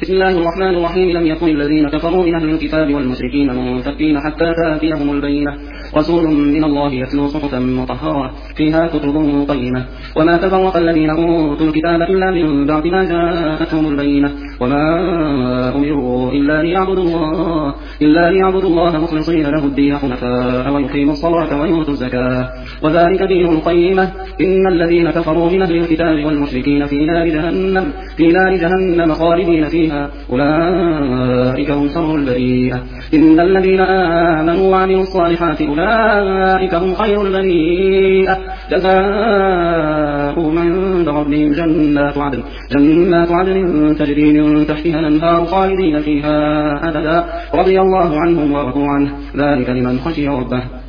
بسم الله الرحمن الرحيم. لم يكن الذين كفروا من أهل الكتاب والمشركين منفكين حتى تأتيهم البينة، رسول من الله يتلو صحفا مطهرة فيها كتب قيمة. وما تفرق الذين أوتوا الكتاب إلا من بعد ما جاءتهم البينة، وما أمروا إلا ليعبدوا الله مخلصين له الدين حنفاء ويقيموا الصلاة ويؤتوا الزكاة وذلك دين القيمة. إن الذين كفروا من أهل الكتاب والمشركين في نار جهنم خالدين فيها، أولئك هم شر البرية. إن الذين آمنوا وعملوا الصالحات أولئك هم خير البرية. جزاؤهم عند ربهم جنات عدن تجري من تحتها الأنهار خالدين فيها أبدا، رضي الله عنهم ورضوا عنه، ذلك لمن خشي ربه.